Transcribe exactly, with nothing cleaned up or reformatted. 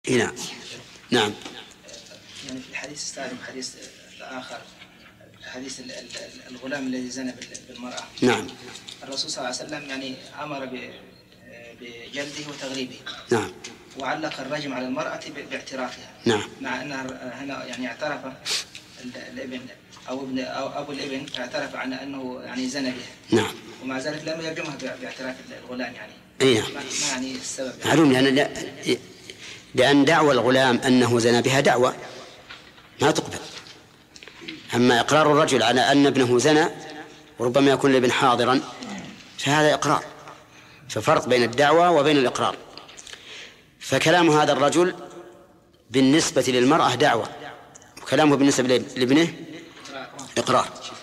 هنا. نعم. يعني في الحديث السابق حديث الآخر حديث الغلام الذي زنى بالمرأة. نعم. الرسول صلى الله عليه وسلم يعني أمر بجلده وتغريبه. نعم. وعلق الرجم على المرأة باعترافها. نعم. مع أنها هنا يعني اعترف الابن أو ابن أو أبو الابن اعترف عن أنه يعني زنى بها. نعم. ومع ذلك لم يرجمها باعتراف الغلام يعني. أي ما يعني السبب؟ معلوم لأن لأن دعوى الغلام أنه زنى بها دعوى ما تقبل. أما إقرار الرجل على أن ابنه زنى وربما يكون الابن حاضرا فهذا إقرار. ففرق بين الدعوى وبين الإقرار. فكلام هذا الرجل بالنسبة للمرأة دعوة وكلامه بالنسبة لابنه إقرار.